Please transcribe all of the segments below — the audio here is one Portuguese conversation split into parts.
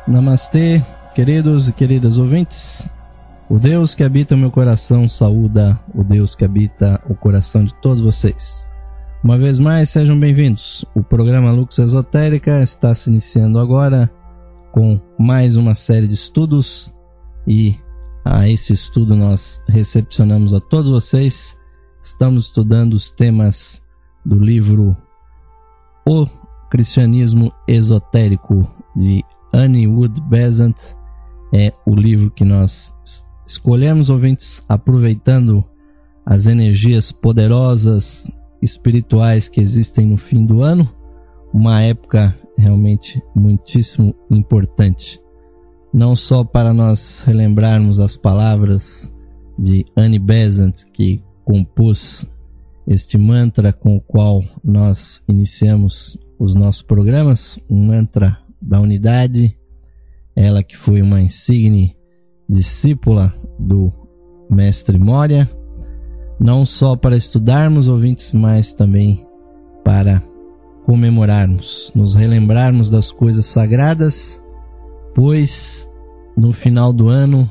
Namastê, queridos e queridas ouvintes. O Deus que habita o meu coração saúda o Deus que habita o coração de todos vocês. Uma vez mais, sejam bem-vindos. O programa Lux Esotérica está se iniciando agora com mais uma série de estudos e a esse estudo nós recepcionamos a todos vocês. Estamos estudando os temas do livro O Cristianismo Esotérico de Annie Wood Besant. É o livro que nós escolhemos, ouvintes, aproveitando as energias poderosas espirituais que existem no fim do ano, uma época realmente muitíssimo importante, não só para nós relembrarmos as palavras de Annie Besant, que compôs este mantra com o qual nós iniciamos os nossos programas, um mantra da unidade, ela que foi uma insigne discípula do Mestre Moria, não só para estudarmos, ouvintes, mas também para comemorarmos, nos relembrarmos das coisas sagradas, pois no final do ano,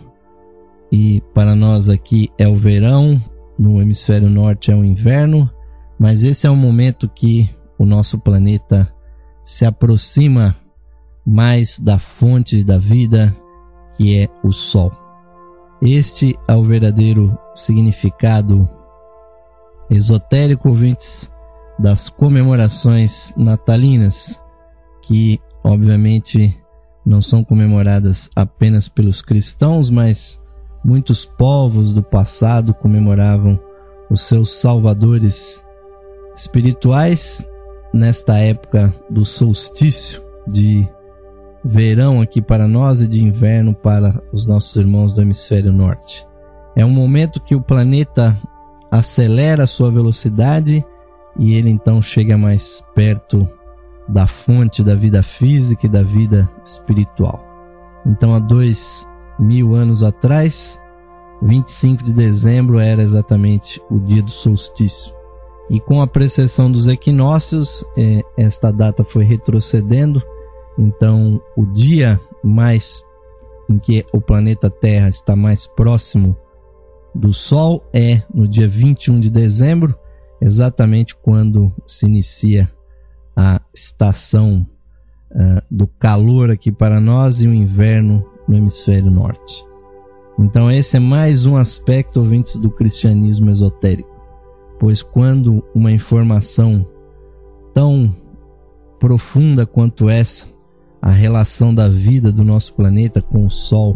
e para nós aqui é o verão, no hemisfério norte é o inverno, mas esse é o momento que o nosso planeta se aproxima mais da fonte da vida, que é o Sol. Este é o verdadeiro significado esotérico, ouvintes, das comemorações natalinas, que obviamente não são comemoradas apenas pelos cristãos, mas muitos povos do passado comemoravam os seus salvadores espirituais nesta época do solstício de verão aqui para nós e de inverno para os nossos irmãos do hemisfério norte. É um momento que o planeta acelera a sua velocidade e ele então chega mais perto da fonte da vida física e da vida espiritual. Então, há 2000 anos atrás, 25 de dezembro era exatamente o dia do solstício. E com a precessão dos equinócios, esta data foi retrocedendo. Então, o dia mais em que o planeta Terra está mais próximo do Sol é no dia 21 de dezembro, exatamente quando se inicia a estação do calor aqui para nós e o inverno no hemisfério norte. Então, esse é mais um aspecto, ouvintes, do cristianismo esotérico, pois quando uma informação tão profunda quanto essa, a relação da vida do nosso planeta com o Sol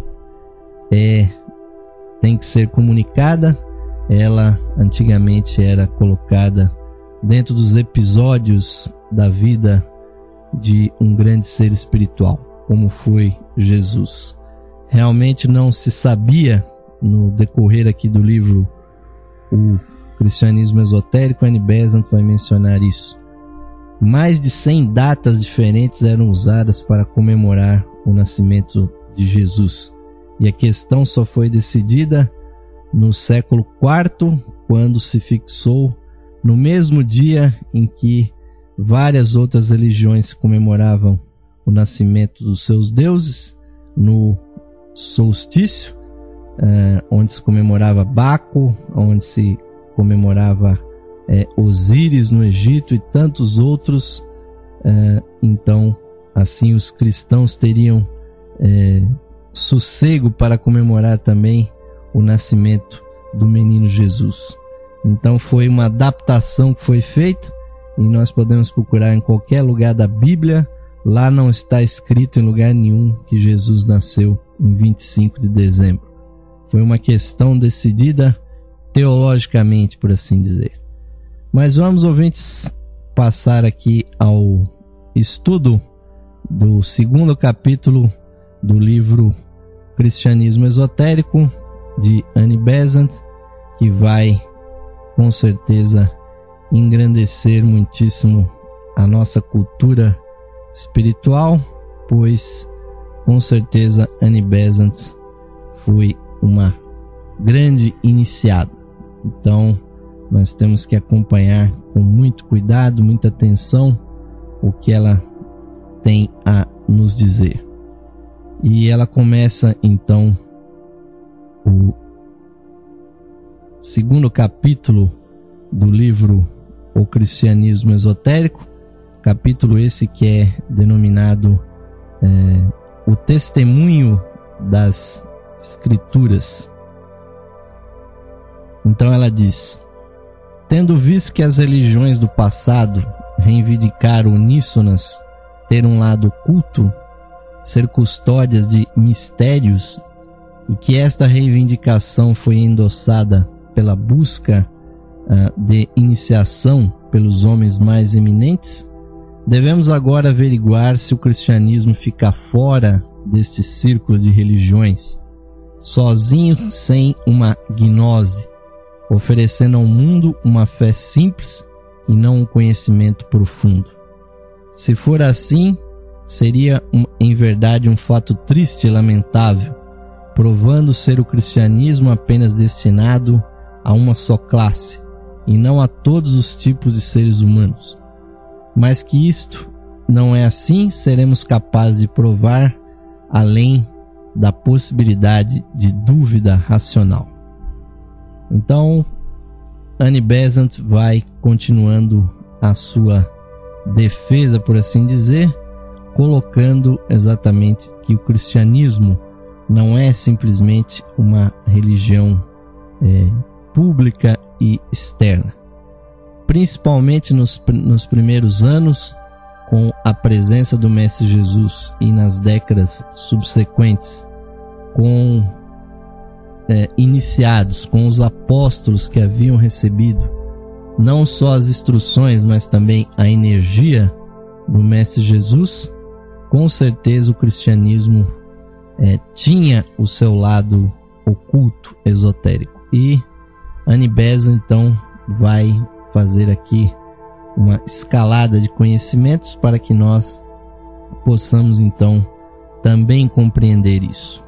tem que ser comunicada, ela antigamente era colocada dentro dos episódios da vida de um grande ser espiritual, como foi Jesus. Realmente não se sabia, no decorrer aqui do livro O Cristianismo Esotérico, Annie Besant vai mencionar isso. Mais de 100 datas diferentes eram usadas para comemorar o nascimento de Jesus. E a questão só foi decidida no século IV, quando se fixou no mesmo dia em que várias outras religiões comemoravam o nascimento dos seus deuses, no solstício, onde se comemorava Baco, onde se comemorava Osíris no Egito e tantos outros. Então, assim os cristãos teriam sossego para comemorar também o nascimento do menino Jesus. Então foi uma adaptação que foi feita e nós podemos procurar em qualquer lugar da Bíblia, lá não está escrito em lugar nenhum que Jesus nasceu em 25 de dezembro. Foi uma questão decidida teologicamente, por assim dizer. Mas vamos, ouvintes, passar aqui ao estudo do segundo capítulo do livro Cristianismo Esotérico, de Annie Besant, que vai, com certeza, engrandecer muitíssimo a nossa cultura espiritual, pois, com certeza, Annie Besant foi uma grande iniciada. Então, nós temos que acompanhar com muito cuidado, muita atenção, o que ela tem a nos dizer. E ela começa então o segundo capítulo do livro O Cristianismo Esotérico, capítulo esse que é denominado o testemunho das Escrituras. Então ela diz: tendo visto que as religiões do passado reivindicaram uníssonas ter um lado oculto, ser custódias de mistérios, e que esta reivindicação foi endossada pela busca de iniciação pelos homens mais eminentes, devemos agora averiguar se o cristianismo fica fora deste círculo de religiões, sozinho, sem uma gnose, oferecendo ao mundo uma fé simples e não um conhecimento profundo. Se for assim, seria em verdade um fato triste e lamentável, provando ser o cristianismo apenas destinado a uma só classe, e não a todos os tipos de seres humanos. Mas que isto não é assim, seremos capazes de provar além da possibilidade de dúvida racional. Então, Annie Besant vai continuando a sua defesa, por assim dizer, colocando exatamente que o cristianismo não é simplesmente uma religião pública e externa. Principalmente nos primeiros anos, com a presença do Mestre Jesus, e nas décadas subsequentes, com iniciados, com os apóstolos que haviam recebido não só as instruções, mas também a energia do Mestre Jesus, com certeza o cristianismo tinha o seu lado oculto, esotérico. E Annie Besant então vai fazer aqui uma escalada de conhecimentos para que nós possamos então também compreender isso.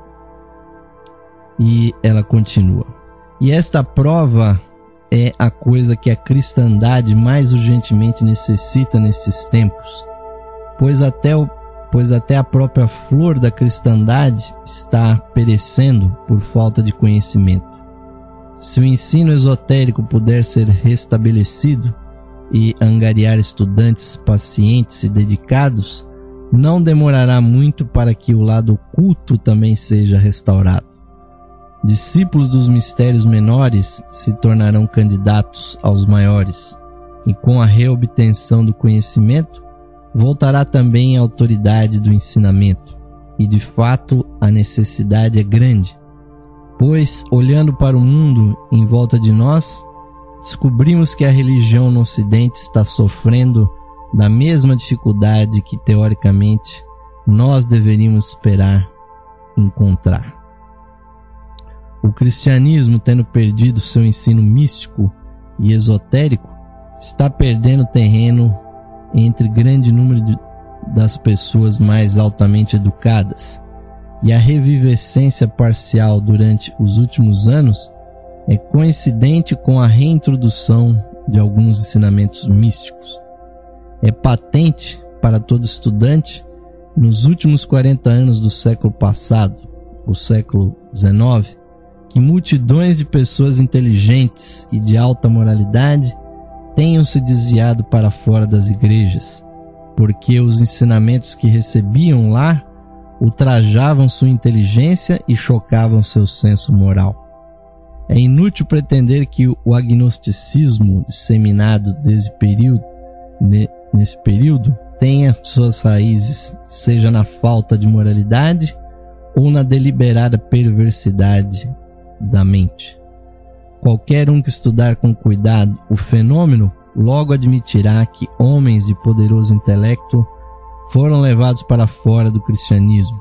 E ela continua: e esta prova é a coisa que a cristandade mais urgentemente necessita nestes tempos, pois até a própria flor da cristandade está perecendo por falta de conhecimento. Se o ensino esotérico puder ser restabelecido e angariar estudantes pacientes e dedicados, não demorará muito para que o lado oculto também seja restaurado. Discípulos dos mistérios menores se tornarão candidatos aos maiores, e com a reobtenção do conhecimento, voltará também a autoridade do ensinamento. E de fato a necessidade é grande, pois, olhando para o mundo em volta de nós, descobrimos que a religião no Ocidente está sofrendo da mesma dificuldade que, teoricamente, nós deveríamos esperar encontrar. O cristianismo, tendo perdido seu ensino místico e esotérico, está perdendo terreno entre grande número das pessoas mais altamente educadas, e a revivescência parcial durante os últimos anos é coincidente com a reintrodução de alguns ensinamentos místicos. É patente para todo estudante, nos últimos 40 anos do século passado, o século XIX, que multidões de pessoas inteligentes e de alta moralidade tenham se desviado para fora das igrejas, porque os ensinamentos que recebiam lá ultrajavam sua inteligência e chocavam seu senso moral. É inútil pretender que o agnosticismo disseminado nesse período tenha suas raízes, seja na falta de moralidade ou na deliberada perversidade da mente. Qualquer um que estudar com cuidado o fenômeno logo admitirá que homens de poderoso intelecto foram levados para fora do cristianismo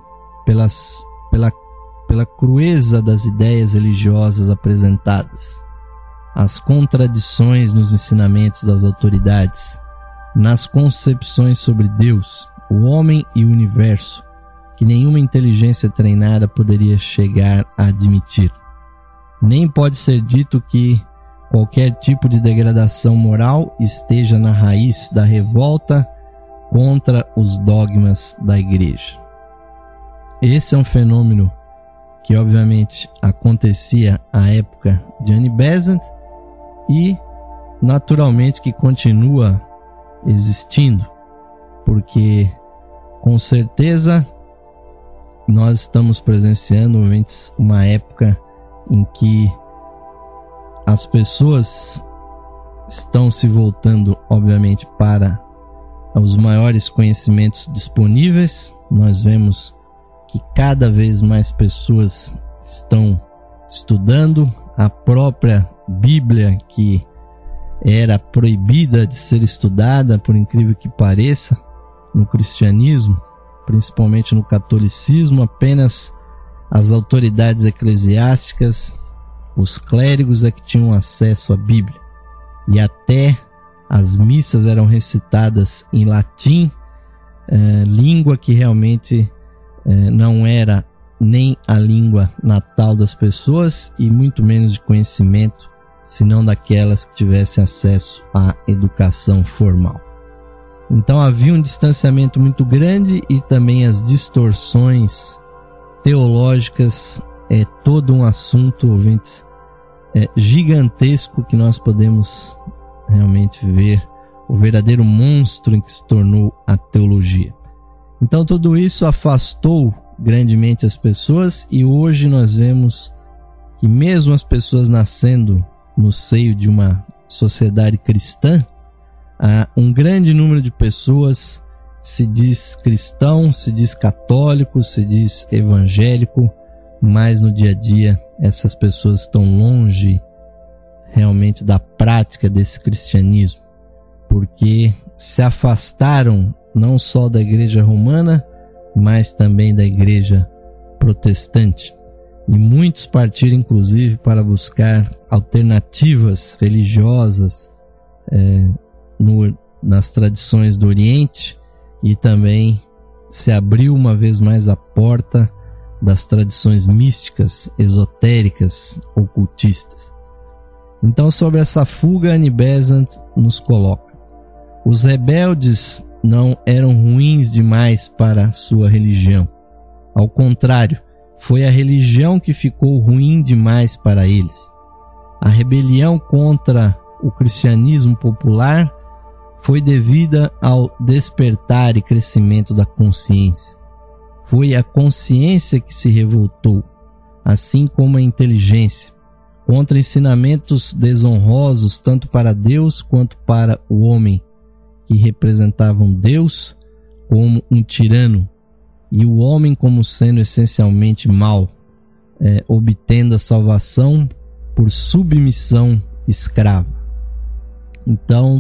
pela crueza das ideias religiosas apresentadas, as contradições nos ensinamentos das autoridades, nas concepções sobre Deus, o homem e o universo, que nenhuma inteligência treinada poderia chegar a admitir. Nem pode ser dito que qualquer tipo de degradação moral esteja na raiz da revolta contra os dogmas da Igreja. esse é um fenômeno que obviamente acontecia à época de Annie Besant e naturalmente que continua existindo, porque com certeza nós estamos presenciando uma época em que as pessoas estão se voltando, obviamente, para os maiores conhecimentos disponíveis. Nós vemos que cada vez mais pessoas estão estudando a própria Bíblia, que era proibida de ser estudada, por incrível que pareça, no cristianismo, principalmente no catolicismo. Apenas as autoridades eclesiásticas, os clérigos é que tinham acesso à Bíblia, e até as missas eram recitadas em latim, língua que realmente não era nem a língua natal das pessoas e muito menos de conhecimento, senão daquelas que tivessem acesso à educação formal. Então havia um distanciamento muito grande, e também as distorções teológicas é todo um assunto, ouvintes, gigantesco, que nós podemos realmente ver o verdadeiro monstro em que se tornou a teologia. Então tudo isso afastou grandemente as pessoas, e hoje nós vemos que mesmo as pessoas nascendo no seio de uma sociedade cristã, um grande número de pessoas se diz cristão, se diz católico, se diz evangélico, mas no dia a dia essas pessoas estão longe realmente da prática desse cristianismo, porque se afastaram não só da igreja romana, mas também da igreja protestante. E muitos partiram inclusive para buscar alternativas religiosas nas tradições do Oriente, e também se abriu uma vez mais a porta das tradições místicas, esotéricas, ocultistas. Então, sobre essa fuga, Annie Besant nos coloca: os rebeldes não eram ruins demais para a sua religião. Ao contrário, foi a religião que ficou ruim demais para eles. A rebelião contra o cristianismo popular foi devida ao despertar e crescimento da consciência. Foi a consciência que se revoltou, assim como a inteligência, contra ensinamentos desonrosos tanto para Deus quanto para o homem, que representavam Deus como um tirano e o homem como sendo essencialmente mau, obtendo a salvação por submissão escrava. Então,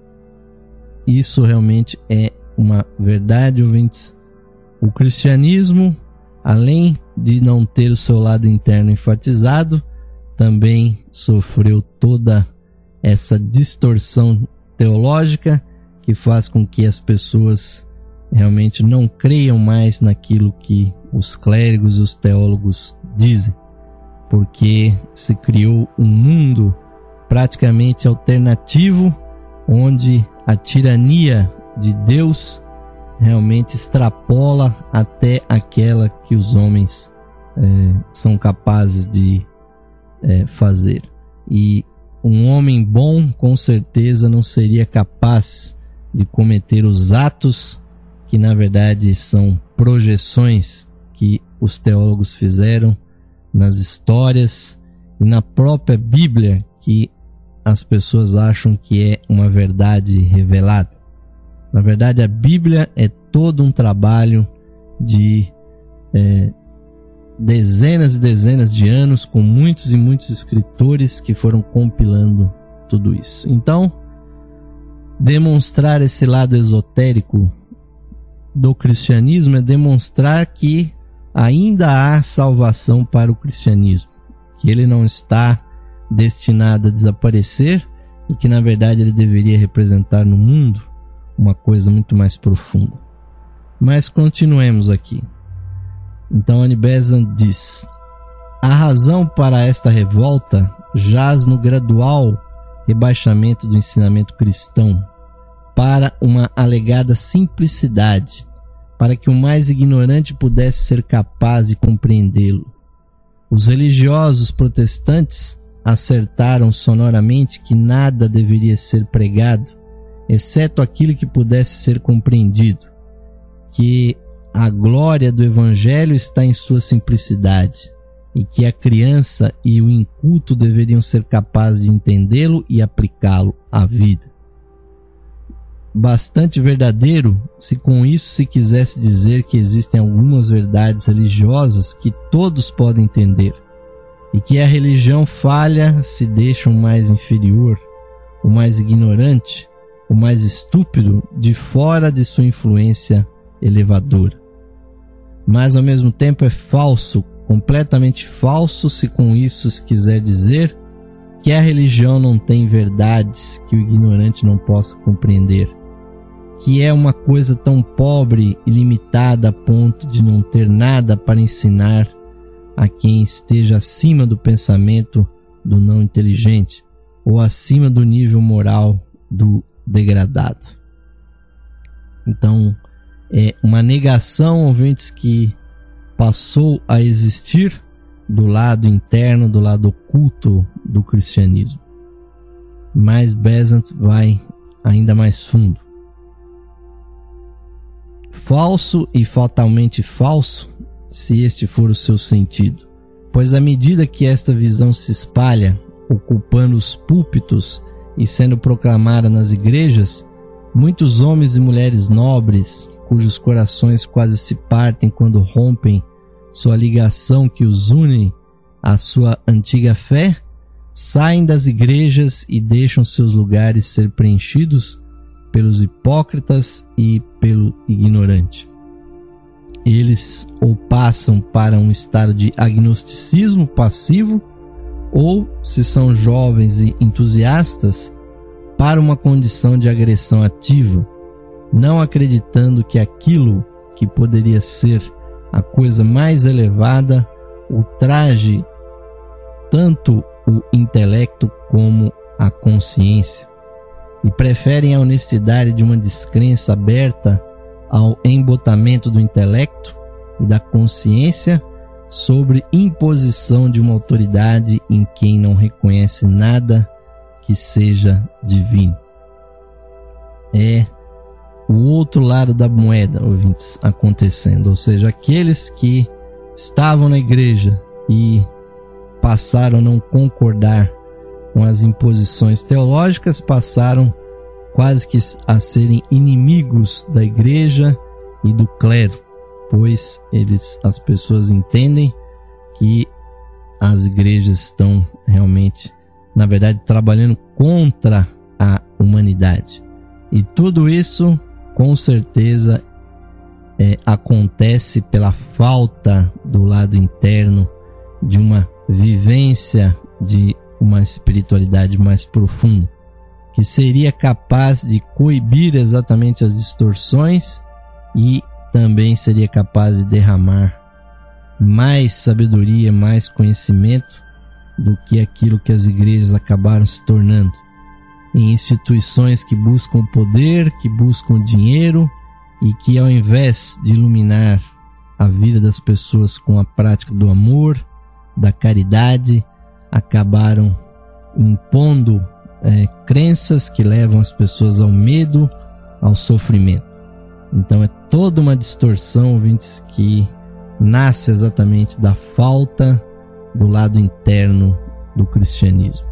isso realmente é uma verdade, ouvintes. O cristianismo, além de não ter o seu lado interno enfatizado, também sofreu toda essa distorção teológica que faz com que as pessoas realmente não creiam mais naquilo que os clérigos e os teólogos dizem, porque se criou um mundo praticamente alternativo, onde a tirania de Deus realmente extrapola até aquela que os homens são capazes de fazer. E um homem bom, com certeza, não seria capaz de cometer os atos que, na verdade, são projeções que os teólogos fizeram nas histórias e na própria Bíblia, que as pessoas acham que é uma verdade revelada. Na verdade, a Bíblia é todo um trabalho de dezenas e dezenas de anos, com muitos e muitos escritores que foram compilando tudo isso. Então, demonstrar esse lado esotérico do cristianismo é demonstrar que ainda há salvação para o cristianismo, que ele não está destinado a desaparecer e que, na verdade, ele deveria representar no mundo uma coisa muito mais profunda. Mas continuemos aqui. Então Annie Besant diz: a razão para esta revolta jaz no gradual rebaixamento do ensinamento cristão para uma alegada simplicidade, para que o mais ignorante pudesse ser capaz de compreendê-lo. Os religiosos protestantes acertaram sonoramente que nada deveria ser pregado, exceto aquilo que pudesse ser compreendido, que a glória do Evangelho está em sua simplicidade, e que a criança e o inculto deveriam ser capazes de entendê-lo e aplicá-lo à vida. Bastante verdadeiro se com isso se quisesse dizer que existem algumas verdades religiosas que todos podem entender, e que a religião falha se deixa o mais inferior, o mais ignorante, o mais estúpido de fora de sua influência elevadora. Mas ao mesmo tempo é falso, completamente falso, se com isso se quiser dizer que a religião não tem verdades que o ignorante não possa compreender, que é uma coisa tão pobre e limitada a ponto de não ter nada para ensinar a quem esteja acima do pensamento do não inteligente ou acima do nível moral do degradado. Então, é uma negação, ouvintes, que passou a existir do lado interno, do lado oculto do cristianismo. Mas Besant vai ainda mais fundo. Falso e fatalmente falso, se este for o seu sentido, pois à medida que esta visão se espalha, ocupando os púlpitos e sendo proclamada nas igrejas, muitos homens e mulheres nobres, cujos corações quase se partem quando rompem sua ligação que os une à sua antiga fé, saem das igrejas e deixam seus lugares ser preenchidos pelos hipócritas e pelo ignorante. Eles ou passam para um estado de agnosticismo passivo, ou, se são jovens e entusiastas, para uma condição de agressão ativa, não acreditando que aquilo que poderia ser a coisa mais elevada ultraje tanto o intelecto como a consciência, e preferem a honestidade de uma descrença aberta ao embotamento do intelecto e da consciência sobre imposição de uma autoridade em quem não reconhece nada que seja divino. É o outro lado da moeda, ouvintes, acontecendo, ou seja, aqueles que estavam na igreja e passaram a não concordar com as imposições teológicas, passaram quase que a serem inimigos da igreja e do clero, pois as pessoas entendem que as igrejas estão realmente, na verdade, trabalhando contra a humanidade. E tudo isso, com certeza, acontece pela falta do lado interno de uma vivência de uma espiritualidade mais profunda, que seria capaz de coibir exatamente as distorções e também seria capaz de derramar mais sabedoria, mais conhecimento do que aquilo que as igrejas acabaram se tornando, em instituições que buscam poder, que buscam dinheiro e que, ao invés de iluminar a vida das pessoas com a prática do amor, da caridade, acabaram impondo crenças que levam as pessoas ao medo, ao sofrimento. Então é toda uma distorção, ouvintes, que nasce exatamente da falta do lado interno do cristianismo.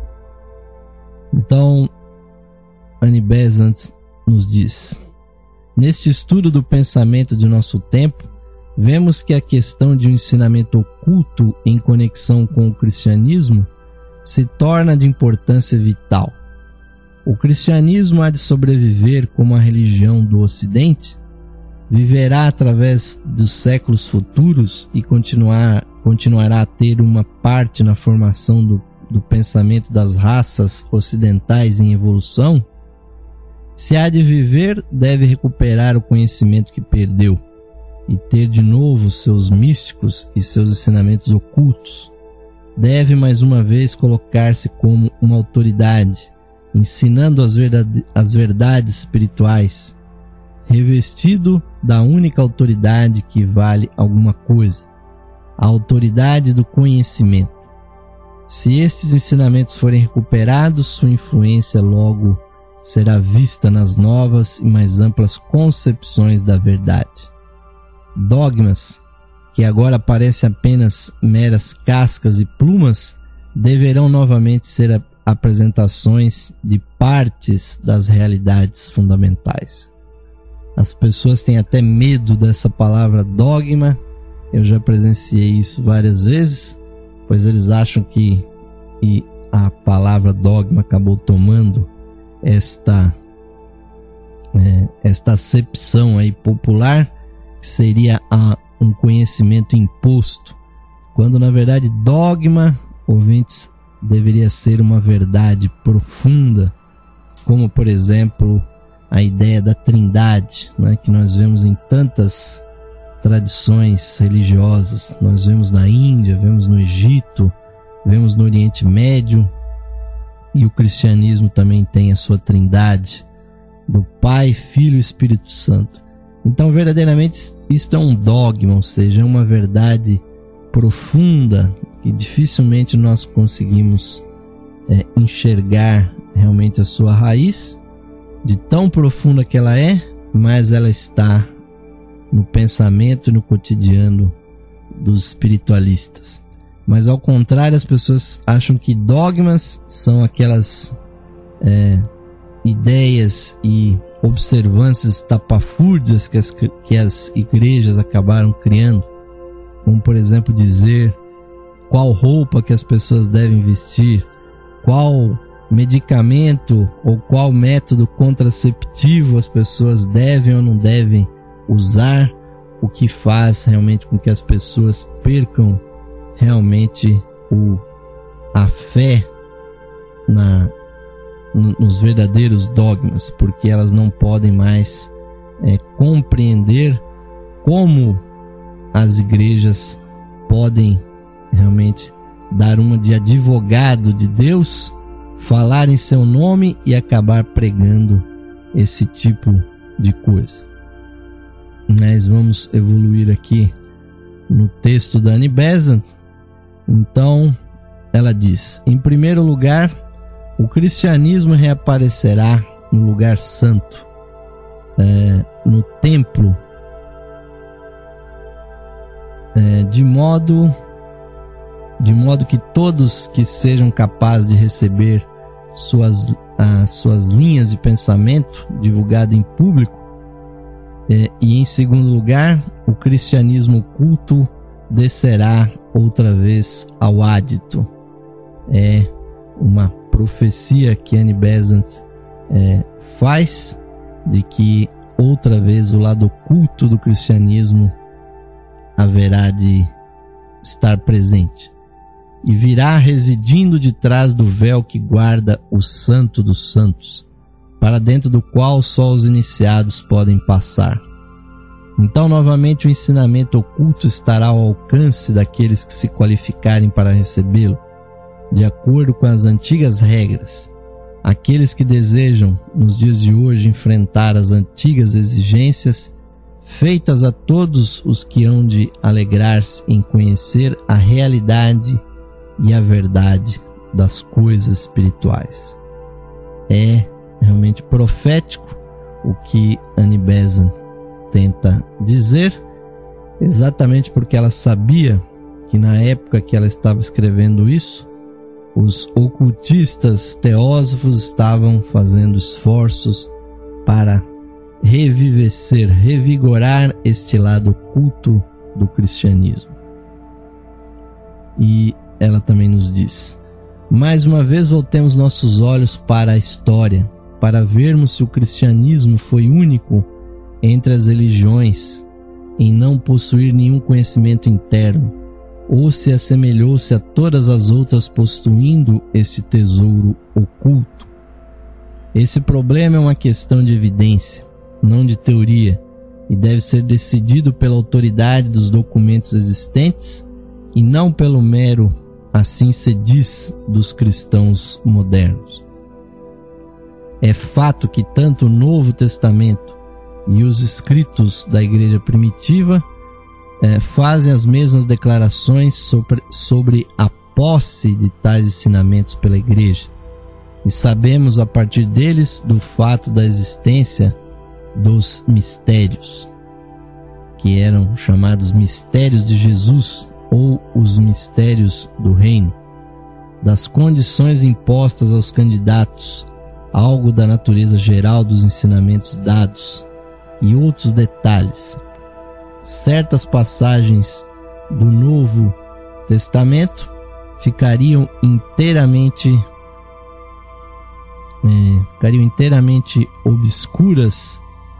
Então, Annie Besant nos diz: neste estudo do pensamento de nosso tempo, vemos que a questão de um ensinamento oculto em conexão com o cristianismo se torna de importância vital. O cristianismo há de sobreviver como a religião do Ocidente, viverá através dos séculos futuros e continuará a ter uma parte na formação do pensamento das raças ocidentais em evolução. Se há de viver, deve recuperar o conhecimento que perdeu e ter de novo seus místicos e seus ensinamentos ocultos. Deve mais uma vez colocar-se como uma autoridade, ensinando as verdades espirituais, revestido da única autoridade que vale alguma coisa, a autoridade do conhecimento. Se estes ensinamentos forem recuperados, sua influência logo será vista nas novas e mais amplas concepções da verdade. Dogmas, que agora parecem apenas meras cascas e plumas, deverão novamente ser apresentações de partes das realidades fundamentais. As pessoas têm até medo dessa palavra dogma. Eu já presenciei isso várias vezes, pois eles acham que a palavra dogma acabou tomando esta acepção aí popular, que seria um conhecimento imposto, quando na verdade dogma, ouvintes, deveria ser uma verdade profunda, como por exemplo a ideia da Trindade, né, que nós vemos em tantas tradições religiosas. Nós vemos na Índia, vemos no Egito, vemos no Oriente Médio, e o cristianismo também tem a sua Trindade, do Pai, Filho e Espírito Santo. Então verdadeiramente isto é um dogma, ou seja, é uma verdade profunda que dificilmente nós conseguimos enxergar realmente a sua raiz, de tão profunda que ela é, mas ela está no pensamento e no cotidiano dos espiritualistas. Mas ao contrário, as pessoas acham que dogmas são aquelas ideias e observâncias estapafúrdias que as igrejas acabaram criando, como por exemplo dizer qual roupa que as pessoas devem vestir, qual medicamento ou qual método contraceptivo as pessoas devem ou não devem usar, o que faz realmente com que as pessoas percam realmente a fé nos verdadeiros dogmas, porque elas não podem mais compreender como as igrejas podem realmente dar uma de advogado de Deus, falar em seu nome e acabar pregando esse tipo de coisa. Mas vamos evoluir aqui no texto da Annie Besant. Então ela diz: em primeiro lugar, o cristianismo reaparecerá no lugar santo, no templo, de modo que todos que sejam capazes de receber suas linhas de pensamento divulgado em público. E em segundo lugar, o cristianismo oculto descerá outra vez ao ádito. É uma profecia que Annie Besant faz de que outra vez o lado oculto do cristianismo haverá de estar presente e virá residindo de trás do véu que guarda o Santo dos Santos, para dentro do qual só os iniciados podem passar. Então novamente o ensinamento oculto estará ao alcance daqueles que se qualificarem para recebê-lo, de acordo com as antigas regras. Aqueles que desejam, nos dias de hoje, enfrentar as antigas exigências feitas a todos os que hão de alegrar-se em conhecer a realidade e a verdade das coisas espirituais. É realmente profético o que Annie Besant tenta dizer, exatamente porque ela sabia que na época que ela estava escrevendo isso, os ocultistas teósofos estavam fazendo esforços para revigorar este lado oculto do cristianismo. E ela também nos diz: mais uma vez voltemos nossos olhos para a história, para vermos se o cristianismo foi único entre as religiões em não possuir nenhum conhecimento interno, ou se assemelhou-se a todas as outras possuindo este tesouro oculto. Esse problema é uma questão de evidência, não de teoria, e deve ser decidido pela autoridade dos documentos existentes e não pelo mero assim se diz dos cristãos modernos. É fato que tanto o Novo Testamento e os escritos da igreja primitiva fazem as mesmas declarações sobre a posse de tais ensinamentos pela igreja. E sabemos a partir deles do fato da existência dos mistérios, que eram chamados mistérios de Jesus ou os mistérios do reino, das condições impostas aos candidatos, algo da natureza geral dos ensinamentos dados e outros detalhes. Certas passagens do Novo Testamento ficariam inteiramente obscuras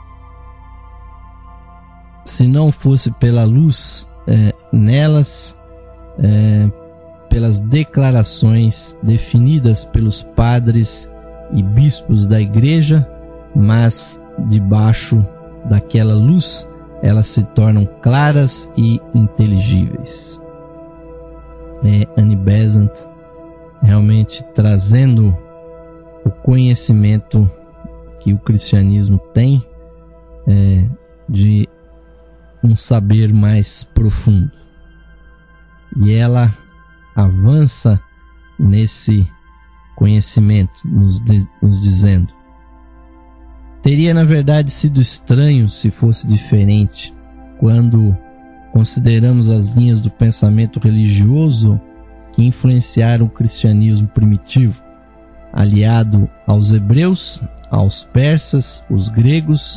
se não fosse pela luz nelas, pelas declarações definidas pelos padres e bispos da igreja, mas debaixo daquela luz elas se tornam claras e inteligíveis. Annie Besant realmente trazendo o conhecimento que o cristianismo tem de um saber mais profundo. E ela avança nesse conhecimento, nos dizendo: teria na verdade sido estranho se fosse diferente quando consideramos as linhas do pensamento religioso que influenciaram o cristianismo primitivo, aliado aos hebreus, aos persas, os gregos,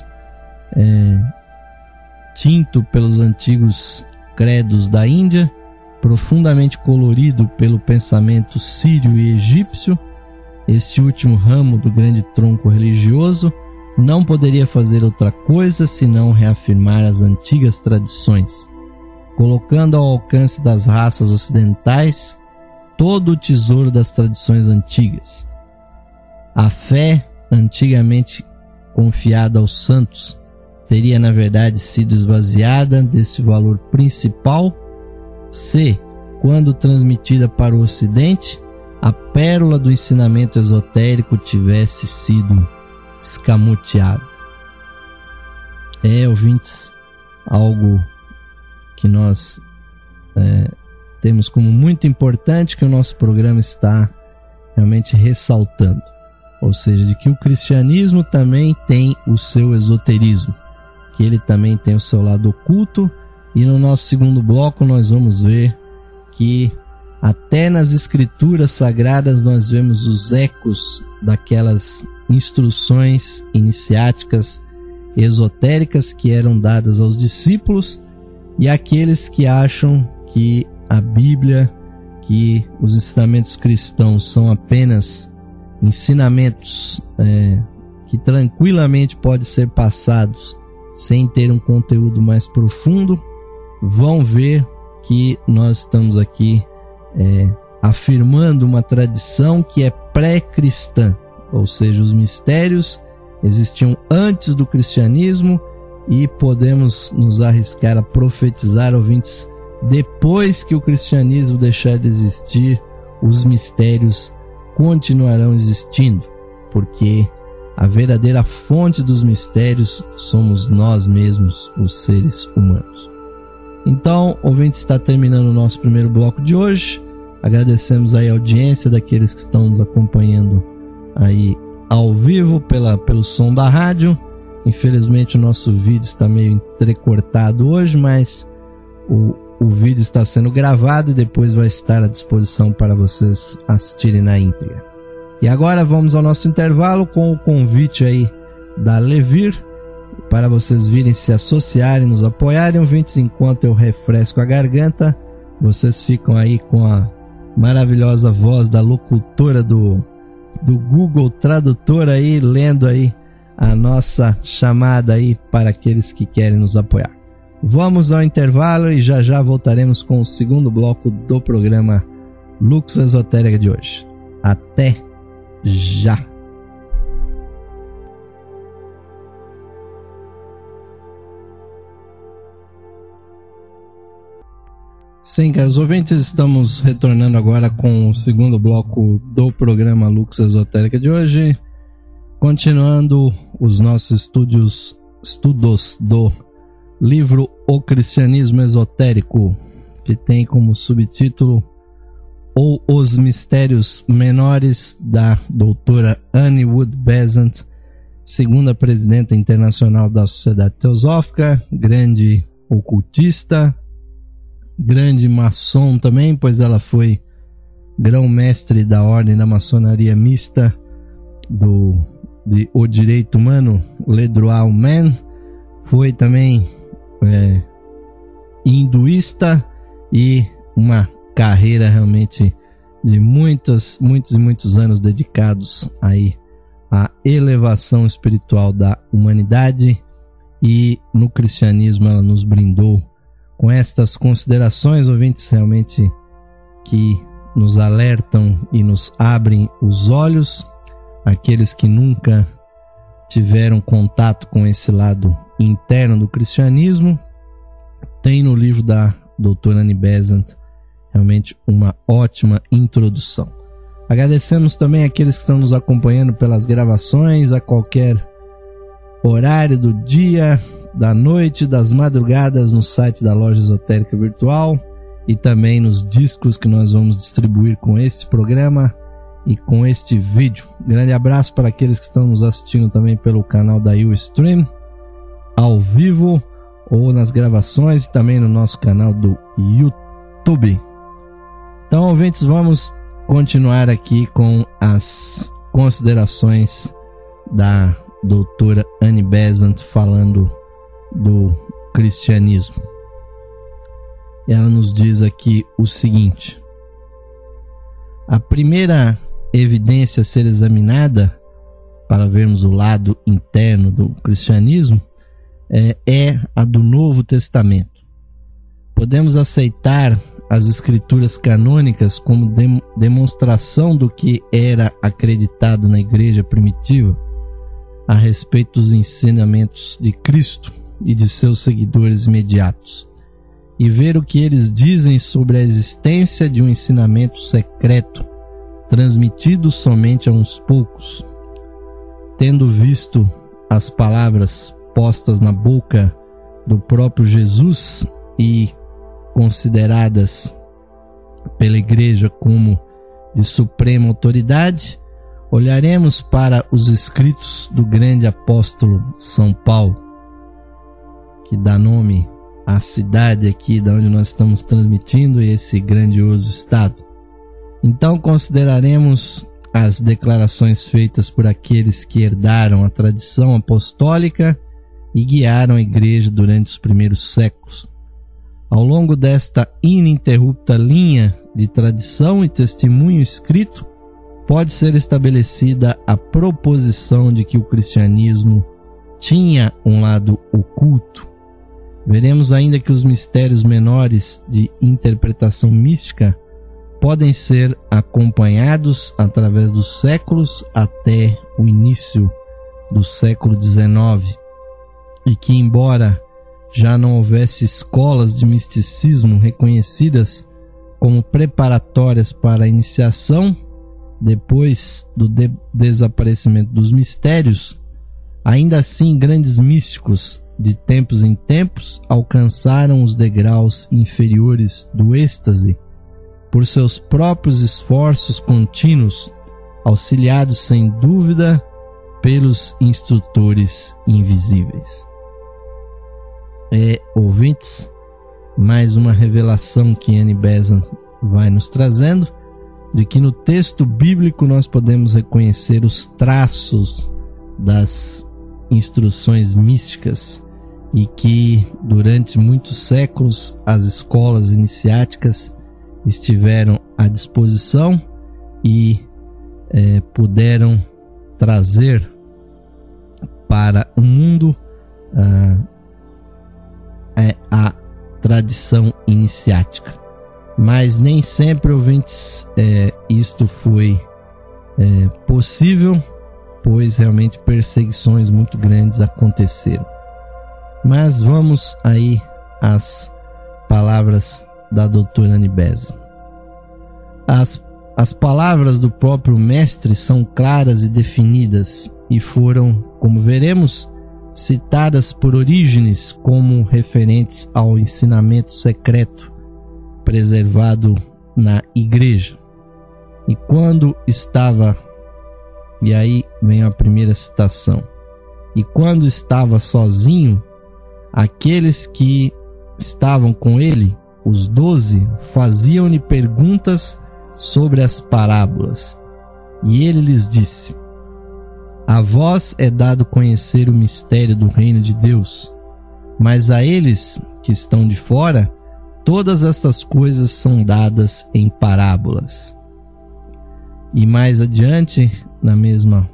tinto pelos antigos credos da Índia, profundamente colorido pelo pensamento sírio e egípcio. Este último ramo do grande tronco religioso não poderia fazer outra coisa senão reafirmar as antigas tradições, colocando ao alcance das raças ocidentais todo o tesouro das tradições antigas. A fé antigamente confiada aos santos teria na verdade sido esvaziada desse valor principal se, quando transmitida para o Ocidente, a pérola do ensinamento esotérico tivesse sido escamoteada. Ouvintes, algo que nós temos como muito importante, que o nosso programa está realmente ressaltando, ou seja, de que o cristianismo também tem o seu esoterismo, que ele também tem o seu lado oculto. E no nosso segundo bloco nós vamos ver que até nas escrituras sagradas nós vemos os ecos daquelas instruções iniciáticas esotéricas que eram dadas aos discípulos e àqueles que acham que a Bíblia, que os ensinamentos cristãos são apenas ensinamentos que tranquilamente podem ser passados sem ter um conteúdo mais profundo, vão ver que nós estamos aqui afirmando uma tradição que é pré-cristã, ou seja, os mistérios existiam antes do cristianismo e podemos nos arriscar a profetizar, ouvintes, depois que o cristianismo deixar de existir, os mistérios continuarão existindo, porque a verdadeira fonte dos mistérios somos nós mesmos, os seres humanos. Então, ouvintes, está terminando o nosso primeiro bloco de hoje. Agradecemos aí a audiência daqueles que estão nos acompanhando aí ao vivo pelo som da rádio. Infelizmente o nosso vídeo está meio entrecortado hoje, mas o vídeo está sendo gravado e depois vai estar à disposição para vocês assistirem na íntegra. E agora vamos ao nosso intervalo com o convite aí da Levir, para vocês virem se associarem, nos apoiarem, ouvintes, enquanto eu refresco a garganta. Vocês ficam aí com a maravilhosa voz da locutora do Google Tradutor aí, lendo aí a nossa chamada aí para aqueles que querem nos apoiar. Vamos ao intervalo e já já voltaremos com o segundo bloco do programa Lux Esotérica de hoje. Até já! Sim, caros ouvintes, estamos retornando agora com o segundo bloco do programa Lux Esotérica de hoje, continuando os nossos estudos estudos do livro O Cristianismo Esotérico, que tem como subtítulo ou Os Mistérios Menores, da doutora Annie Wood Besant, segunda presidenta internacional da Sociedade Teosófica, grande ocultista, grande maçom também, pois ela foi grão-mestre da Ordem da Maçonaria Mista de O Direito Humano, Le Droit Humain, foi também hinduísta e uma carreira realmente de muitos e muitos anos dedicados aí à elevação espiritual da humanidade, e no cristianismo ela nos brindou com estas considerações, ouvintes, realmente que nos alertam e nos abrem os olhos. Aqueles que nunca tiveram contato com esse lado interno do cristianismo, tem no livro da doutora Annie Besant realmente uma ótima introdução. Agradecemos também aqueles que estão nos acompanhando pelas gravações a qualquer horário do dia, da noite, das madrugadas, no site da Loja Esotérica Virtual e também nos discos que nós vamos distribuir com este programa e com este vídeo. Grande abraço para aqueles que estão nos assistindo também pelo canal da Ustream, ao vivo ou nas gravações, e também no nosso canal do YouTube. Então, ouvintes, vamos continuar aqui com as considerações da doutora Annie Besant falando do cristianismo. Ela nos diz aqui o seguinte: a primeira evidência a ser examinada para vermos o lado interno do cristianismo é a do Novo Testamento. Podemos aceitar as escrituras canônicas como demonstração do que era acreditado na igreja primitiva a respeito dos ensinamentos de Cristo e de seus seguidores imediatos, e ver o que eles dizem sobre a existência de um ensinamento secreto transmitido somente a uns poucos. Tendo visto as palavras postas na boca do próprio Jesus e consideradas pela igreja como de suprema autoridade, olharemos para os escritos do grande apóstolo São Paulo, que dá nome à cidade aqui de onde nós estamos transmitindo esse grandioso estado. Então consideraremos as declarações feitas por aqueles que herdaram a tradição apostólica e guiaram a igreja durante os primeiros séculos. Ao longo desta ininterrupta linha de tradição e testemunho escrito, pode ser estabelecida a proposição de que o cristianismo tinha um lado oculto. Veremos ainda que os mistérios menores de interpretação mística podem ser acompanhados através dos séculos até o início do século XIX, e que, embora já não houvesse escolas de misticismo reconhecidas como preparatórias para a iniciação, depois do desaparecimento dos mistérios, ainda assim grandes místicos de tempos em tempos alcançaram os degraus inferiores do êxtase por seus próprios esforços contínuos, auxiliados sem dúvida pelos instrutores invisíveis. Ouvintes, mais uma revelação que Annie Besant vai nos trazendo, de que no texto bíblico nós podemos reconhecer os traços das instruções místicas, e que durante muitos séculos as escolas iniciáticas estiveram à disposição e puderam trazer para o mundo a tradição iniciática. Mas nem sempre, ouvintes, isto foi possível, pois realmente perseguições muito grandes aconteceram. Mas vamos aí às palavras da doutora Annie Besant. As palavras do próprio mestre são claras e definidas e foram, como veremos, citadas por Orígenes como referentes ao ensinamento secreto preservado na igreja. E quando estava, e aí vem a primeira citação, e quando estava sozinho, aqueles que estavam com ele, os 12, faziam-lhe perguntas sobre as parábolas. E ele lhes disse: a vós é dado conhecer o mistério do reino de Deus, mas a eles que estão de fora, todas estas coisas são dadas em parábolas. E mais adiante, na mesma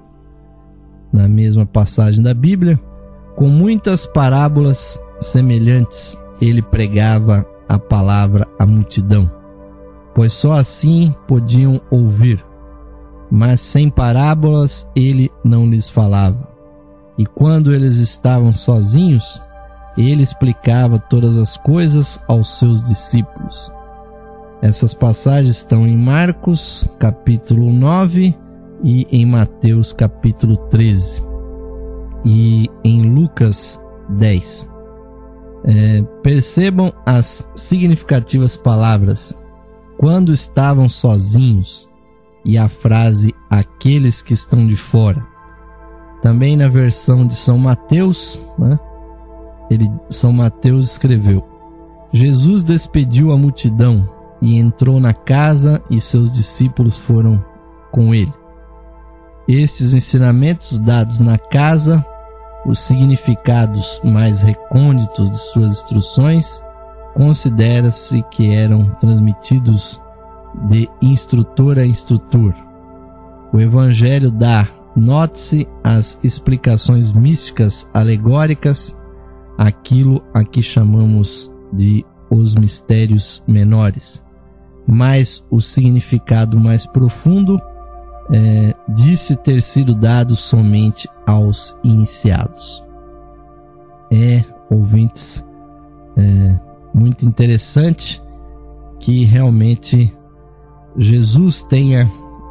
passagem da Bíblia, com muitas parábolas semelhantes, ele pregava a palavra à multidão, pois só assim podiam ouvir. Mas sem parábolas ele não lhes falava. E quando eles estavam sozinhos, ele explicava todas as coisas aos seus discípulos. Essas passagens estão em Marcos, capítulo 9, e em Mateus, capítulo 13, e em Lucas 10. Percebam as significativas palavras quando estavam sozinhos e a frase aqueles que estão de fora. Também na versão de São Mateus, São Mateus escreveu: Jesus despediu a multidão e entrou na casa e seus discípulos foram com ele. Estes ensinamentos dados na casa, os significados mais recônditos de suas instruções, considera-se que eram transmitidos de instrutor a instrutor. O Evangelho dá, note-se, as explicações místicas alegóricas, aquilo a que chamamos de os mistérios menores, mas o significado mais profundo disse ter sido dado somente aos iniciados. Ouvintes, muito interessante que realmente Jesus tenha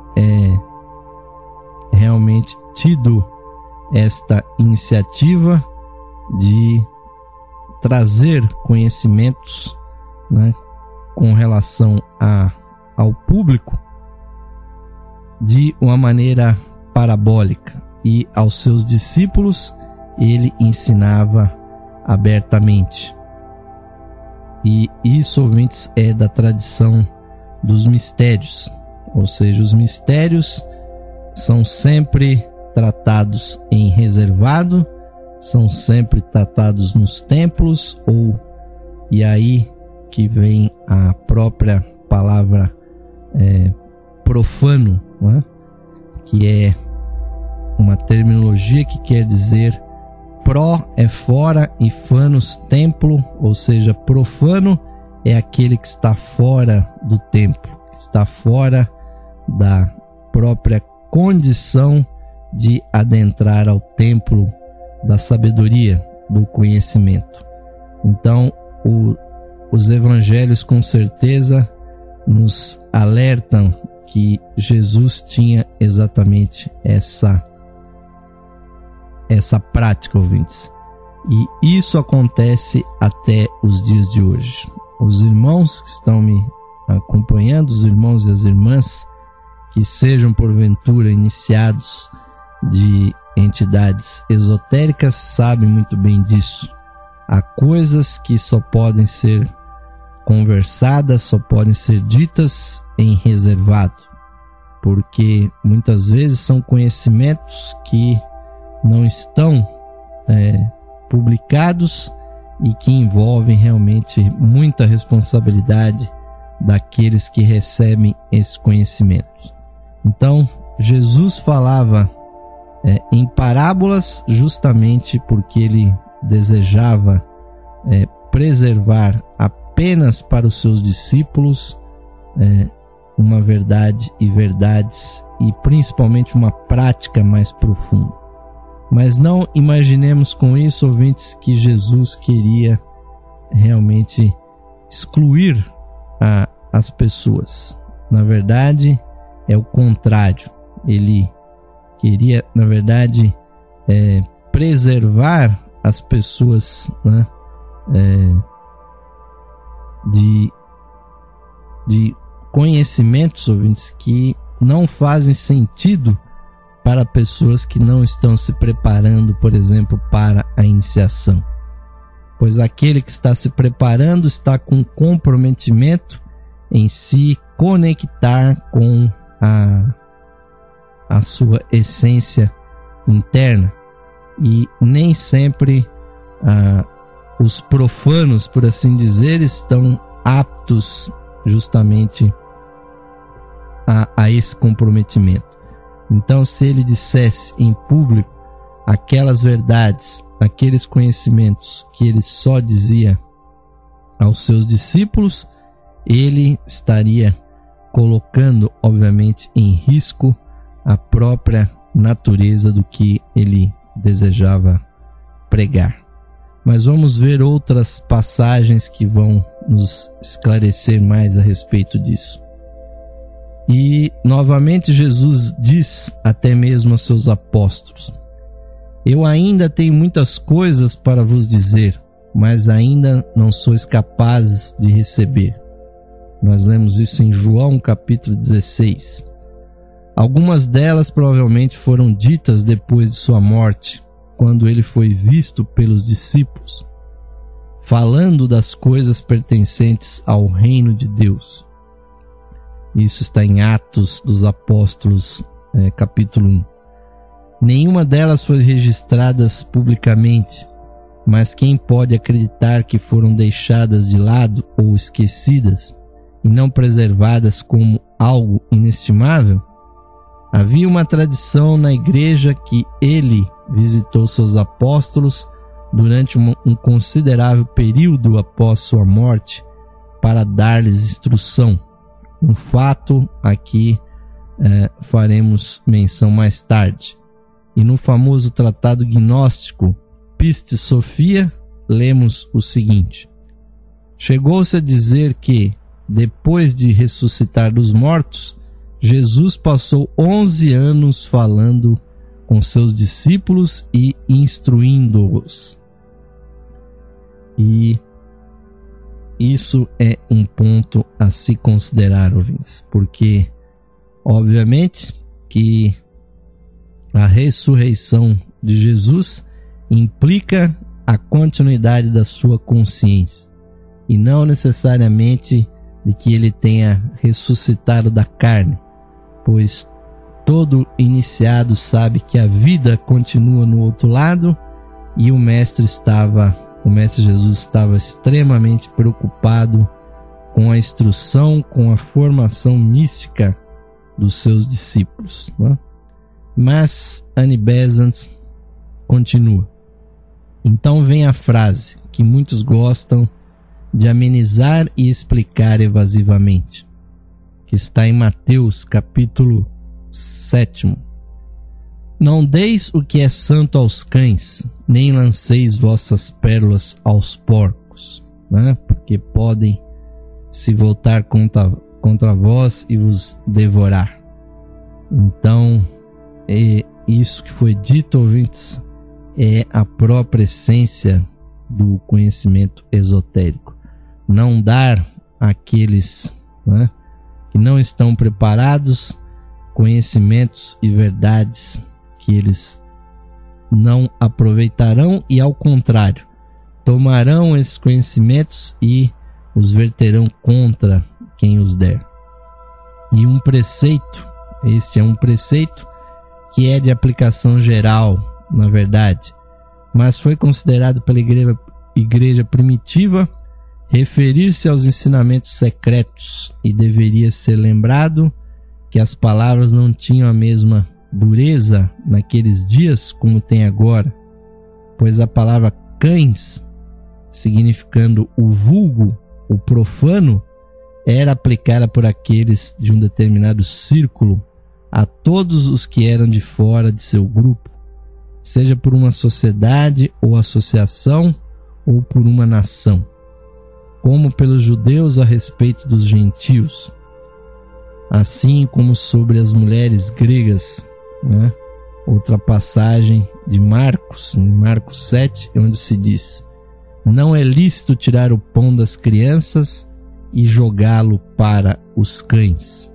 realmente tido esta iniciativa de trazer conhecimentos, com relação ao público de uma maneira parabólica, e aos seus discípulos ele ensinava abertamente. E isso, ouvintes, é da tradição dos mistérios, ou seja, os mistérios são sempre tratados em reservado, são sempre tratados nos templos, e aí que vem a própria palavra profano, que é uma terminologia que quer dizer pró é fora e fanos templo, ou seja, profano é aquele que está fora do templo, que está fora da própria condição de adentrar ao templo da sabedoria, do conhecimento. Então, os evangelhos com certeza nos alertam que Jesus tinha exatamente essa prática, ouvintes. E isso acontece até os dias de hoje. Os irmãos que estão me acompanhando, os irmãos e as irmãs que sejam porventura iniciados de entidades esotéricas sabem muito bem disso. Há coisas que só podem ser conversadas, só podem ser ditas em reservado, porque muitas vezes são conhecimentos que não estão publicados e que envolvem realmente muita responsabilidade daqueles que recebem esse conhecimento. Então, Jesus falava em parábolas justamente porque ele desejava preservar apenas para os seus discípulos uma verdade e verdades, e principalmente uma prática mais profunda. Mas não imaginemos com isso, ouvintes, que Jesus queria realmente excluir as pessoas. Na verdade, é o contrário. Ele queria, na verdade, preservar as pessoas, né, de conhecimentos, ouvintes, que não fazem sentido para pessoas que não estão se preparando, por exemplo, para a iniciação. Pois aquele que está se preparando está com comprometimento em se conectar com a sua essência interna. E nem sempre os profanos, por assim dizer, estão aptos justamente a esse comprometimento. Então, se ele dissesse em público aquelas verdades, aqueles conhecimentos que ele só dizia aos seus discípulos, ele estaria colocando, obviamente, em risco a própria natureza do que ele desejava pregar. Mas vamos ver outras passagens que vão nos esclarecer mais a respeito disso. E novamente Jesus diz até mesmo aos seus apóstolos: eu ainda tenho muitas coisas para vos dizer, mas ainda não sois capazes de receber. Nós lemos isso em João capítulo 16. Algumas delas provavelmente foram ditas depois de sua morte, quando ele foi visto pelos discípulos, falando das coisas pertencentes ao reino de Deus. Isso está em Atos dos Apóstolos, capítulo 1. Nenhuma delas foi registrada publicamente, mas quem pode acreditar que foram deixadas de lado ou esquecidas e não preservadas como algo inestimável? Havia uma tradição na igreja que ele visitou seus apóstolos durante um considerável período após sua morte para dar-lhes instrução. Um fato aqui faremos menção mais tarde. E no famoso tratado gnóstico Pistis Sophia, lemos o seguinte: chegou-se a dizer que, depois de ressuscitar dos mortos, Jesus passou 11 anos falando com seus discípulos e instruindo-os. E isso é um ponto a se considerar, ouvintes, porque, obviamente, que a ressurreição de Jesus implica a continuidade da sua consciência, e não necessariamente de que ele tenha ressuscitado da carne, pois todo iniciado sabe que a vida continua no outro lado, e o Mestre Jesus estava extremamente preocupado com a instrução, com a formação mística dos seus discípulos, né? Mas Annie Besant continua. Então vem a frase que muitos gostam de amenizar e explicar evasivamente, que está em Mateus capítulo 7. Não deis o que é santo aos cães, nem lanceis vossas pérolas aos porcos, né? Porque podem se voltar contra vós e vos devorar. Então, isso que foi dito, ouvintes, é a própria essência do conhecimento esotérico. Não dar àqueles, né, que não estão preparados conhecimentos e verdades que eles não aproveitarão e, ao contrário, tomarão esses conhecimentos e os verterão contra quem os der. E um preceito, este é um preceito que é de aplicação geral, na verdade, mas foi considerado pela igreja primitiva referir-se aos ensinamentos secretos, e deveria ser lembrado que as palavras não tinham a mesma dureza naqueles dias como tem agora, pois a palavra cães, significando o vulgo, o profano, era aplicada por aqueles de um determinado círculo a todos os que eram de fora de seu grupo, seja por uma sociedade ou associação ou por uma nação, como pelos judeus a respeito dos gentios, assim como sobre as mulheres gregas, né, outra passagem de Marcos, em Marcos 7, onde se diz: não é lícito tirar o pão das crianças e jogá-lo para os cães,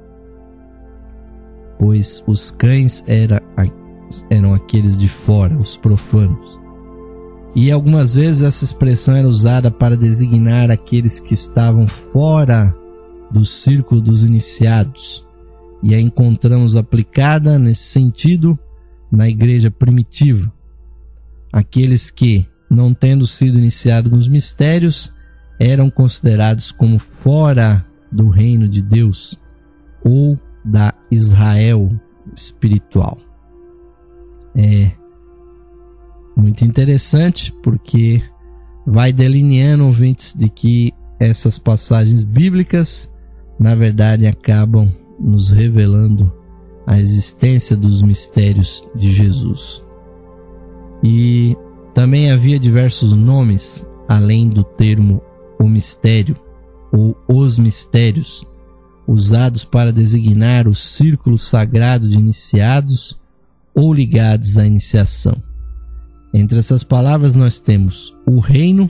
pois os cães eram aqueles de fora, os profanos. E algumas vezes essa expressão era usada para designar aqueles que estavam fora do círculo dos iniciados, e a encontramos aplicada nesse sentido na igreja primitiva. Aqueles que, não tendo sido iniciados nos mistérios, eram considerados como fora do reino de Deus ou da Israel espiritual. É muito interessante porque vai delineando, ouvintes, de que essas passagens bíblicas, na verdade, acabam nos revelando a existência dos mistérios de Jesus. E também havia diversos nomes, além do termo o mistério ou os mistérios, usados para designar o círculo sagrado de iniciados ou ligados à iniciação. Entre essas palavras nós temos o reino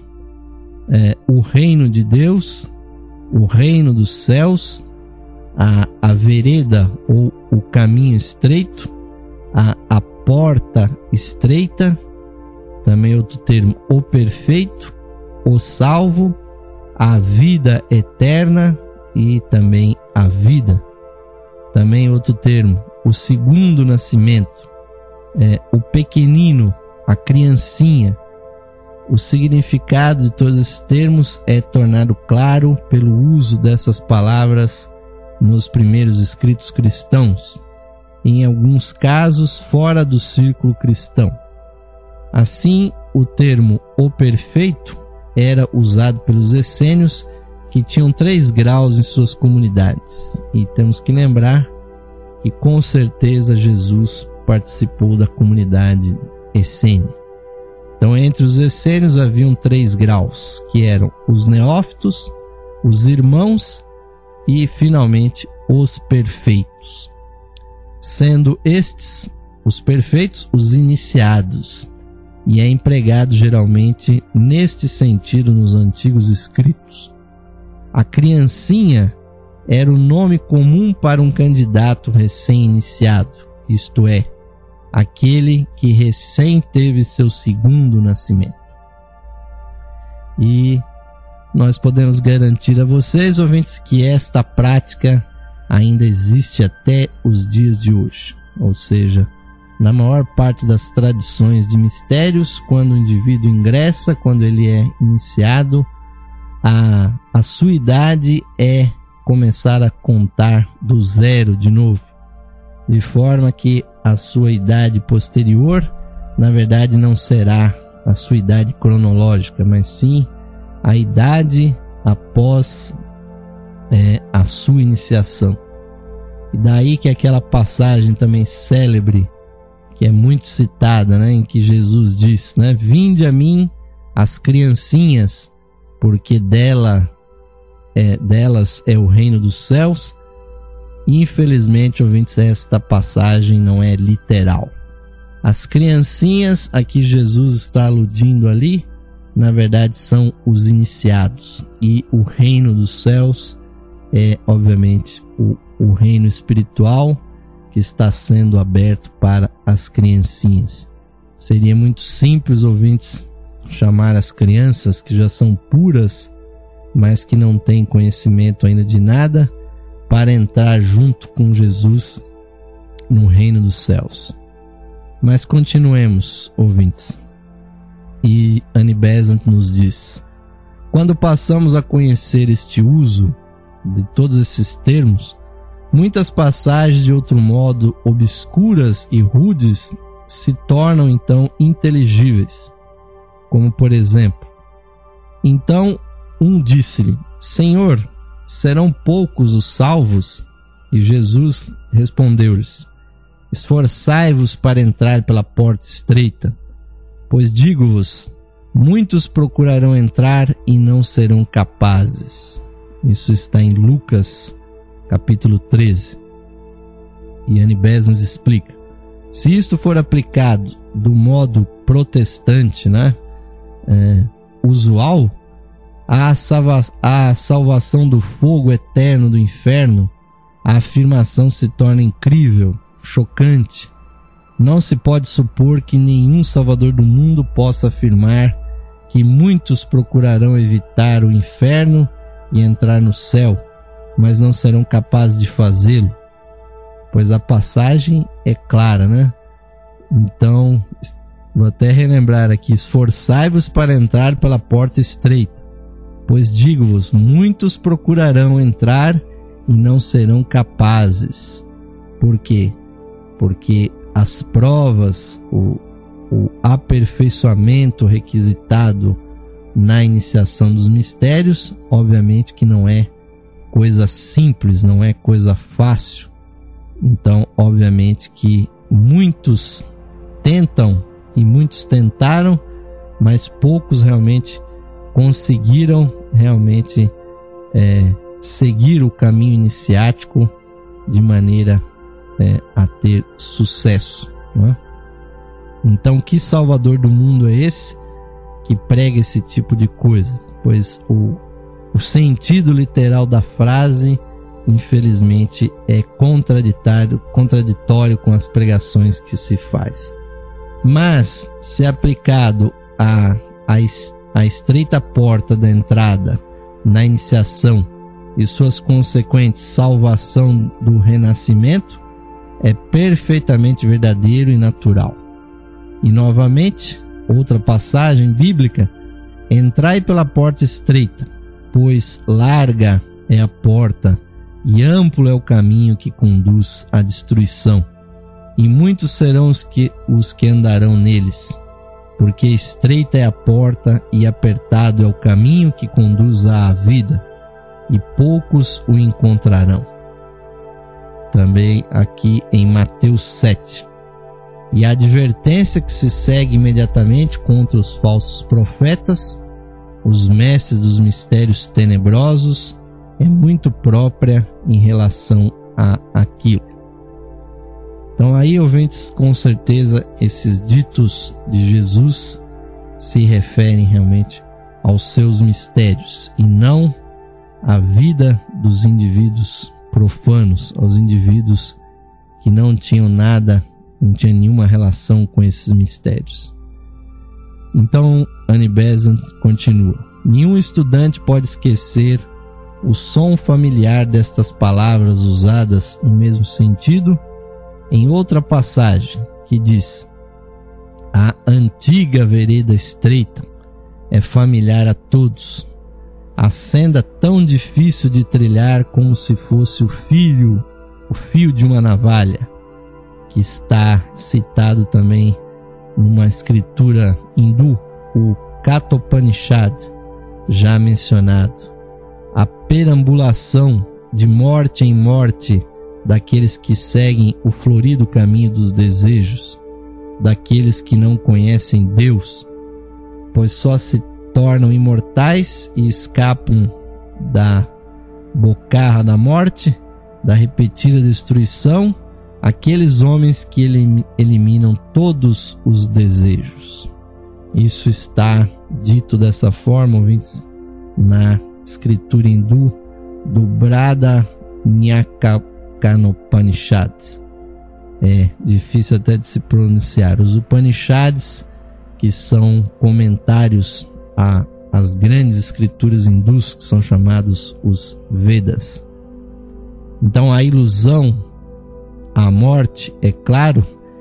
de Deus, o reino dos céus, a vereda ou o caminho estreito, a porta estreita, também outro termo, o perfeito, o salvo, a vida eterna e também a vida. Também outro termo, o segundo nascimento, o pequenino, a criancinha. O significado de todos esses termos é tornado claro pelo uso dessas palavras nos primeiros escritos cristãos, em alguns casos fora do círculo cristão. Assim, o termo o perfeito era usado pelos essênios, que tinham 3 graus em suas comunidades. E temos que lembrar que com certeza Jesus participou da comunidade essênia. Então, entre os essênios haviam 3 graus, que eram os neófitos, os irmãos e, finalmente, os perfeitos. Sendo estes, os perfeitos, os iniciados. E é empregado geralmente neste sentido nos antigos escritos. A criancinha era o nome comum para um candidato recém-iniciado, isto é, aquele que recém teve seu segundo nascimento. E nós podemos garantir a vocês, ouvintes, que esta prática ainda existe até os dias de hoje. Ou seja, na maior parte das tradições de mistérios, quando o indivíduo ingressa, quando ele é iniciado, a sua idade é começar a contar do zero de novo, de forma que a sua idade posterior, na verdade, não será a sua idade cronológica, mas sim a idade após a sua iniciação. E daí que aquela passagem também célebre, que é muito citada, né, em que Jesus diz, né, vinde a mim as criancinhas, porque delas é o reino dos céus. Infelizmente, ouvintes, esta passagem não é literal. As criancinhas a que Jesus está aludindo ali, na verdade, são os iniciados. E o reino dos céus é, obviamente, o reino espiritual que está sendo aberto para as criancinhas. Seria muito simples, ouvintes, chamar as crianças que já são puras, mas que não têm conhecimento ainda de nada, para entrar junto com Jesus no reino dos céus. Mas continuemos, ouvintes. E Annie Besant nos diz: quando passamos a conhecer este uso de todos esses termos, muitas passagens de outro modo obscuras e rudes se tornam então inteligíveis. Como por exemplo, então um disse-lhe: Senhor, serão poucos os salvos? E Jesus respondeu-lhes: esforçai-vos para entrar pela porta estreita, pois digo-vos, muitos procurarão entrar e não serão capazes. Isso está em Lucas, capítulo 13. E Annie Besant explica: Se isto for aplicado do modo protestante, né, usual, a salvação do fogo eterno do inferno, a afirmação se torna incrível, chocante. Não se pode supor que nenhum salvador do mundo possa afirmar que muitos procurarão evitar o inferno e entrar no céu, mas não serão capazes de fazê-lo, pois a passagem é clara, né? Então, vou até relembrar aqui: esforçai-vos para entrar pela porta estreita, pois digo-vos, muitos procurarão entrar e não serão capazes. Por quê? Porque as provas, o aperfeiçoamento requisitado na iniciação dos mistérios, obviamente que não é coisa simples, não é coisa fácil. Então, obviamente que muitos tentam e muitos tentaram, mas poucos realmente conseguiram seguir o caminho iniciático de maneira a ter sucesso, não é? Então, que salvador do mundo é esse que prega esse tipo de coisa? Pois o sentido literal da frase, infelizmente, é contraditório com as pregações que se faz. Mas, se aplicado à estreita porta da entrada na iniciação e suas consequentes salvação do renascimento, é perfeitamente verdadeiro e natural. E novamente, outra passagem bíblica: entrai pela porta estreita, pois larga é a porta e amplo é o caminho que conduz à destruição, e muitos serão os que andarão neles, porque estreita é a porta e apertado é o caminho que conduz à vida, e poucos o encontrarão. Também aqui em Mateus 7. E a advertência que se segue imediatamente contra os falsos profetas, os mestres dos mistérios tenebrosos, é muito própria em relação a aquilo. Então aí, ouvintes, com certeza esses ditos de Jesus se referem realmente aos seus mistérios e não à vida dos indivíduos profanos, aos indivíduos que não tinham nenhuma relação com esses mistérios. Então, Annie Besant continua: nenhum estudante pode esquecer o som familiar destas palavras usadas no mesmo sentido em outra passagem que diz: a antiga vereda estreita é familiar a todos, a senda tão difícil de trilhar como se fosse o fio de uma navalha, que está citado também numa escritura hindu, o Kathopanishad, já mencionado. A perambulação de morte em morte daqueles que seguem o florido caminho dos desejos, daqueles que não conhecem Deus, pois só se tornam imortais e escapam da bocarra da morte, da repetida destruição, aqueles homens que eliminam todos os desejos. Isso está dito dessa forma, ouvintes, na escritura hindu do Bhradanyakanopanishad. É difícil até de se pronunciar. Os Upanishads, que são comentários às grandes escrituras hindus, que são chamados os Vedas. Então a ilusão à morte, é claro,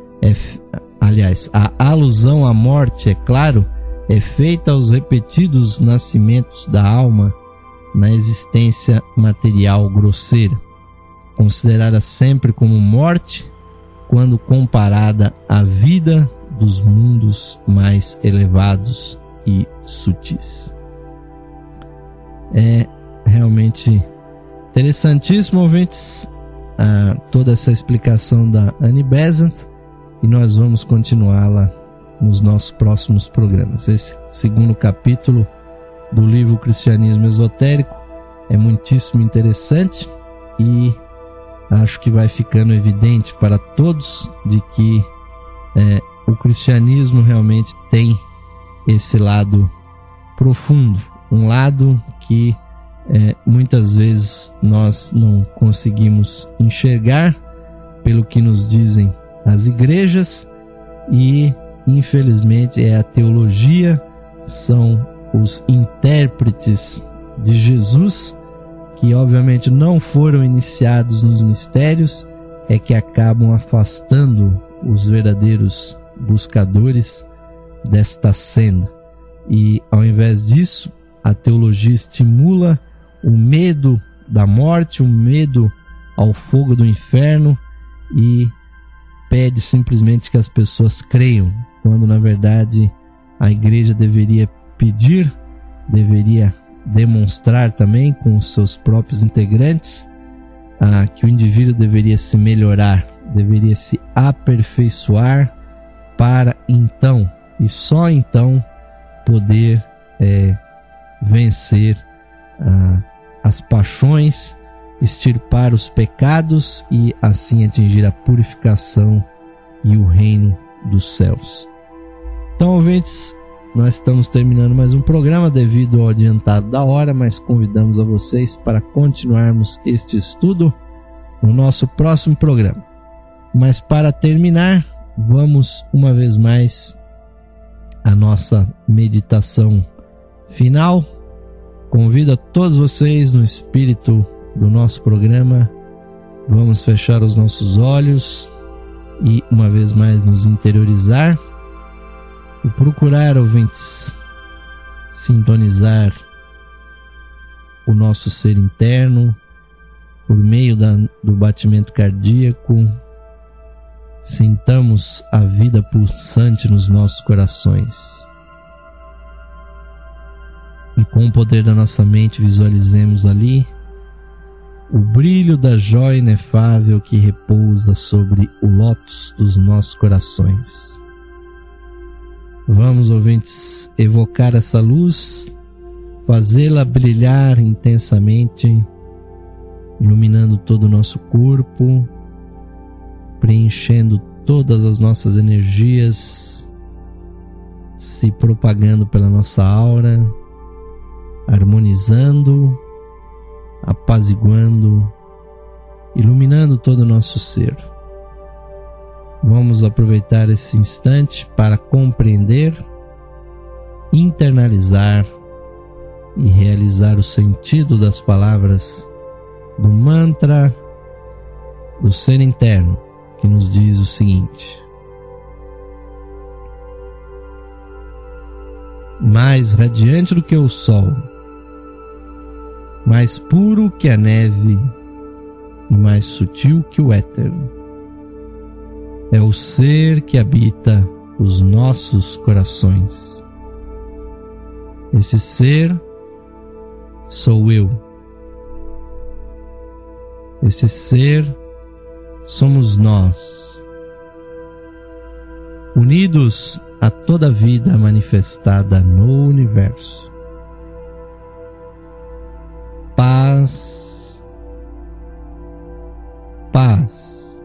a alusão à morte, é claro, é feita aos repetidos nascimentos da alma na existência material grosseira, considerada sempre como morte quando comparada à vida dos mundos mais elevados e sutis. É realmente interessantíssimo, ouvintes, toda essa explicação da Annie Besant, e nós vamos continuá-la nos nossos próximos programas. Esse segundo capítulo do livro Cristianismo Esotérico é muitíssimo interessante e acho que vai ficando evidente para todos de que o cristianismo realmente tem esse lado profundo, um lado que muitas vezes nós não conseguimos enxergar pelo que nos dizem as igrejas, e infelizmente é a teologia, são os intérpretes de Jesus, que obviamente não foram iniciados nos mistérios, é que acabam afastando os verdadeiros buscadores desta cena. E ao invés disso, a teologia estimula o medo da morte, o medo ao fogo do inferno, e pede simplesmente que as pessoas creiam, quando na verdade a igreja deveria pedir, deveria demonstrar também com os seus próprios integrantes que o indivíduo deveria se melhorar, deveria se aperfeiçoar para então, e só então, poder vencer as paixões, extirpar os pecados e assim atingir a purificação e o reino dos céus. Então, ouvintes, nós estamos terminando mais um programa devido ao adiantado da hora, mas convidamos a vocês para continuarmos este estudo no nosso próximo programa. Mas para terminar, vamos uma vez mais à nossa meditação final. Convido a todos vocês no espírito do nosso programa, vamos fechar os nossos olhos e uma vez mais nos interiorizar e procurar, ouvintes, sintonizar o nosso ser interno por meio do batimento cardíaco. Sintamos a vida pulsante nos nossos corações e com o poder da nossa mente visualizemos ali o brilho da joia inefável que repousa sobre o lótus dos nossos corações. Vamos, ouvintes, evocar essa luz, fazê-la brilhar intensamente, iluminando todo o nosso corpo, preenchendo todas as nossas energias, se propagando pela nossa aura, harmonizando, apaziguando, iluminando todo o nosso ser. Vamos aproveitar esse instante para compreender, internalizar e realizar o sentido das palavras do mantra do ser interno, que nos diz o seguinte: mais radiante do que o sol, mais puro que a neve e mais sutil que o éter, é o ser que habita os nossos corações. Esse ser sou eu. Esse ser somos nós, unidos a toda a vida manifestada no universo. Paz, paz,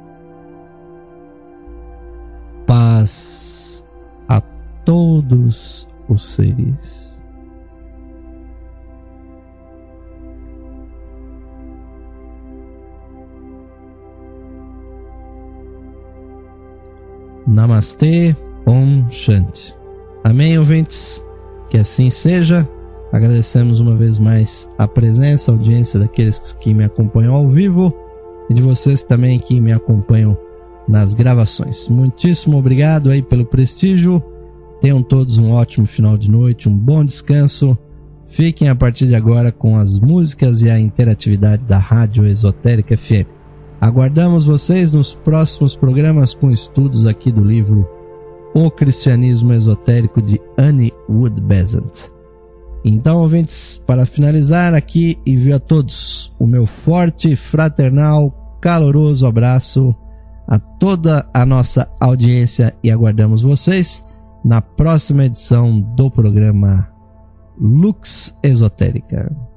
paz a todos os seres. Namastê, Om Shanti. Amém, ouvintes? Que assim seja. Agradecemos uma vez mais a presença, a audiência daqueles que me acompanham ao vivo e de vocês também que me acompanham nas gravações. Muitíssimo obrigado aí pelo prestígio. Tenham todos um ótimo final de noite, um bom descanso. Fiquem a partir de agora com as músicas e a interatividade da Rádio Esotérica FM. Aguardamos vocês nos próximos programas com estudos aqui do livro O Cristianismo Esotérico de Annie Wood Besant. Então, ouvintes, para finalizar aqui, envio a todos o meu forte, fraternal, caloroso abraço a toda a nossa audiência e aguardamos vocês na próxima edição do programa Lux Esotérica.